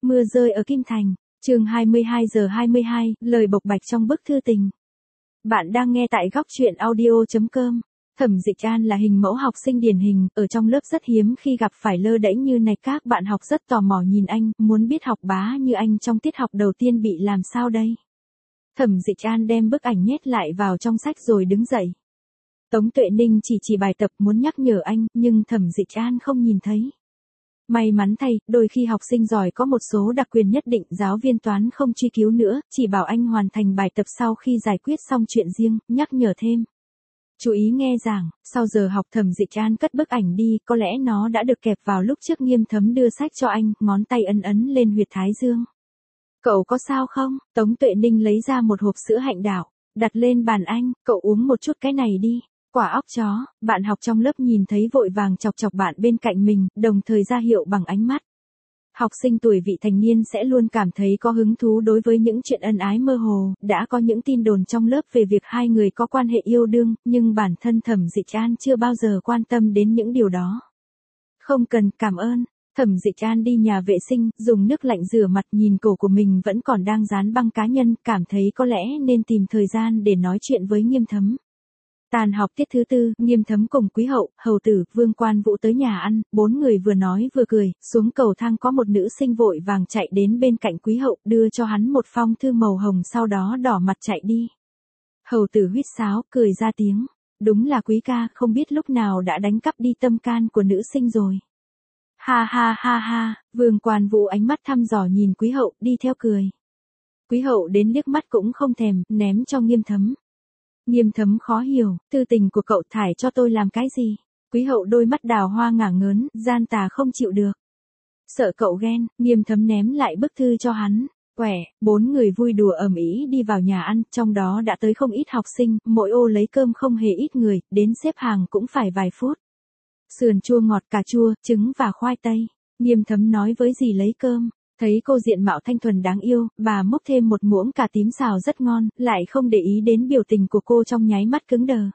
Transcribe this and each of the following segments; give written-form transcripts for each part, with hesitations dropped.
Mưa rơi ở Kim Thành, chương 22:22, lời bộc bạch trong bức thư tình. Bạn đang nghe tại góc truyện audio.com. Thẩm Dịch An là hình mẫu học sinh điển hình, ở trong lớp rất hiếm khi gặp phải lơ đễnh như này, các bạn học rất tò mò nhìn anh, muốn biết học bá như anh trong tiết học đầu tiên bị làm sao đây. Thẩm Dịch An đem bức ảnh nhét lại vào trong sách rồi đứng dậy. Tống Tuệ Ninh chỉ bài tập muốn nhắc nhở anh, nhưng Thẩm Dịch An không nhìn thấy. May mắn thay, đôi khi học sinh giỏi có một số đặc quyền nhất định, giáo viên toán không truy cứu nữa, chỉ bảo anh hoàn thành bài tập sau khi giải quyết xong chuyện riêng, nhắc nhở thêm. Chú ý nghe giảng, sau giờ học Thẩm Dịch An cất bức ảnh đi, có lẽ nó đã được kẹp vào lúc trước Nghiêm Thấm đưa sách cho anh, ngón tay ấn lên huyệt thái dương. Cậu có sao không? Tống Tuệ Ninh lấy ra một hộp sữa hạnh đảo, đặt lên bàn anh, cậu uống một chút cái này đi. Quả óc chó, bạn học trong lớp nhìn thấy vội vàng chọc chọc bạn bên cạnh mình, đồng thời ra hiệu bằng ánh mắt. Học sinh tuổi vị thành niên sẽ luôn cảm thấy có hứng thú đối với những chuyện ân ái mơ hồ, đã có những tin đồn trong lớp về việc hai người có quan hệ yêu đương, nhưng bản thân Thẩm Dịch An chưa bao giờ quan tâm đến những điều đó. Không cần, cảm ơn. Thẩm Dịch An đi nhà vệ sinh, dùng nước lạnh rửa mặt, nhìn cổ của mình vẫn còn đang dán băng cá nhân, cảm thấy có lẽ nên tìm thời gian để nói chuyện với Nghiêm Thấm. Tàn học tiết thứ tư, Nghiêm Thấm cùng Quý Hậu, Hầu Tử, Vương Quan Vũ tới nhà ăn, bốn người vừa nói vừa cười, xuống cầu thang có một nữ sinh vội vàng chạy đến bên cạnh Quý Hậu, đưa cho hắn một phong thư màu hồng, sau đó đỏ mặt chạy đi. Hầu Tử huýt sáo, cười ra tiếng, đúng là Quý ca, không biết lúc nào đã đánh cắp đi tâm can của nữ sinh rồi. Ha ha ha ha, Vương Quan Vũ ánh mắt thăm dò nhìn Quý Hậu, đi theo cười. Quý Hậu đến liếc mắt cũng không thèm, ném cho Nghiêm Thấm. Nghiêm Thấm khó hiểu, thư tình của cậu thải cho tôi làm cái gì? Quý Hậu đôi mắt đào hoa ngả ngớn, gian tà không chịu được. Sợ cậu ghen, Nghiêm Thấm ném lại bức thư cho hắn. Quẻ, bốn người vui đùa ầm ĩ đi vào nhà ăn, trong đó đã tới không ít học sinh, mỗi ô lấy cơm không hề ít người, đến xếp hàng cũng phải vài phút. Sườn chua ngọt, cà chua, trứng và khoai tây. Nghiêm Thấm nói với dì lấy cơm. Thấy cô diện mạo thanh thuần đáng yêu, bà múc thêm một muỗng cà tím xào rất ngon, lại không để ý đến biểu tình của cô trong nháy mắt cứng đờ.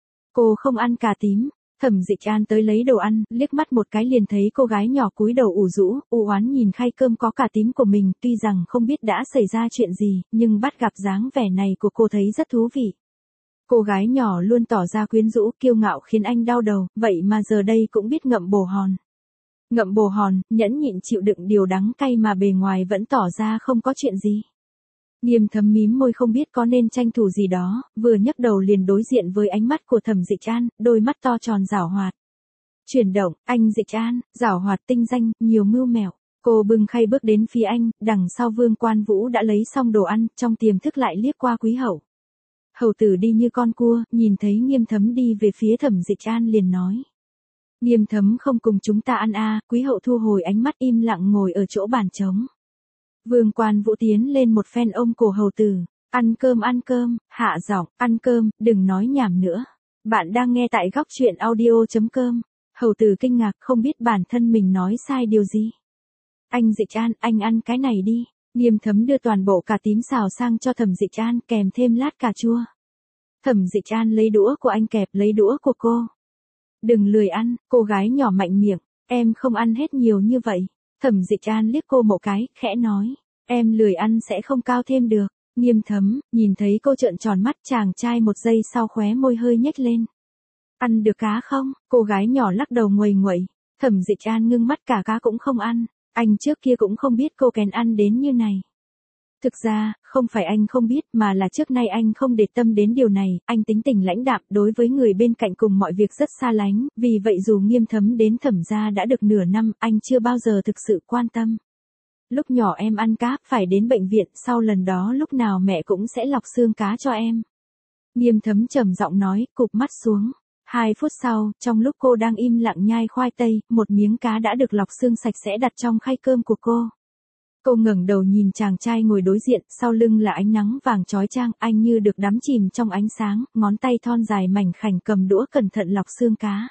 Cô không ăn cà tím. Thẩm Dịch An tới lấy đồ ăn, liếc mắt một cái liền thấy cô gái nhỏ cúi đầu ủ rũ, u oán nhìn khay cơm có cà tím của mình, tuy rằng không biết đã xảy ra chuyện gì, nhưng bắt gặp dáng vẻ này của cô thấy rất thú vị. Cô gái nhỏ luôn tỏ ra quyến rũ, kiêu ngạo khiến anh đau đầu, vậy mà giờ đây cũng biết ngậm bồ hòn. Ngậm bồ hòn, nhẫn nhịn chịu đựng điều đắng cay mà bề ngoài vẫn tỏ ra không có chuyện gì. Nghiêm Thấm mím môi không biết có nên tranh thủ gì đó, vừa nhấc đầu liền đối diện với ánh mắt của Thẩm Dịch An, đôi mắt to tròn giảo hoạt. Chuyển động, anh Dịch An, giảo hoạt tinh danh, nhiều mưu mẹo. Cô bưng khay bước đến phía anh, đằng sau Vương Quan Vũ đã lấy xong đồ ăn, trong tiềm thức lại liếc qua Quý Hậu. Hầu Tử đi như con cua, nhìn thấy Nghiêm Thấm đi về phía Thẩm Dịch An liền nói. Nghiêm Thấm không cùng chúng ta ăn à, Quý Hậu thu hồi ánh mắt im lặng ngồi ở chỗ bàn trống. Vương Quan Vũ tiến lên một phen ôm cổ Hầu Tử, ăn cơm, hạ giọng, ăn cơm, đừng nói nhảm nữa. Bạn đang nghe tại góc truyện audio.com. Hầu Tử kinh ngạc không biết bản thân mình nói sai điều gì. Anh Dịch An, anh ăn cái này đi. Nghiêm Thấm đưa toàn bộ cà tím xào sang cho Thẩm Dịch An kèm thêm lát cà chua. Thẩm Dịch An lấy đũa của anh kẹp lấy đũa của cô. Đừng lười ăn, cô gái nhỏ mạnh miệng, em không ăn hết nhiều như vậy. Thẩm Dịch An liếc cô một cái, khẽ nói, em lười ăn sẽ không cao thêm được. Nghiêm Thấm, nhìn thấy cô trợn tròn mắt, chàng trai một giây sau khóe môi hơi nhếch lên. Ăn được cá không? Cô gái nhỏ lắc đầu nguầy nguậy. Thẩm Dịch An ngưng mắt, cả cá cũng không ăn. Anh trước kia cũng không biết cô kén ăn đến như này. Thực ra, không phải anh không biết mà là trước nay anh không để tâm đến điều này, anh tính tình lãnh đạm đối với người bên cạnh cùng mọi việc rất xa lánh, vì vậy dù Nghiêm Thấm đến Thẩm gia đã được nửa năm, anh chưa bao giờ thực sự quan tâm. Lúc nhỏ em ăn cá, phải đến bệnh viện, sau lần đó lúc nào mẹ cũng sẽ lọc xương cá cho em. Nghiêm Thấm trầm giọng nói, cụp mắt xuống. 2 phút sau, trong lúc cô đang im lặng nhai khoai tây, một miếng cá đã được lọc xương sạch sẽ đặt trong khay cơm của cô. Cô ngẩng đầu nhìn chàng trai ngồi đối diện, sau lưng là ánh nắng vàng chói chang, anh như được đắm chìm trong ánh sáng, ngón tay thon dài mảnh khảnh cầm đũa cẩn thận lọc xương cá.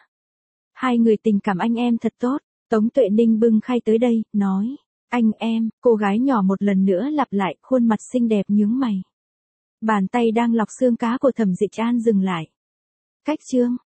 Hai người tình cảm anh em thật tốt. Tống Tuệ Ninh bưng khay tới đây, nói, anh em, cô gái nhỏ một lần nữa lặp lại, khuôn mặt xinh đẹp nhướng mày. Bàn tay đang lọc xương cá của Thẩm Dịch An dừng lại. Cách chương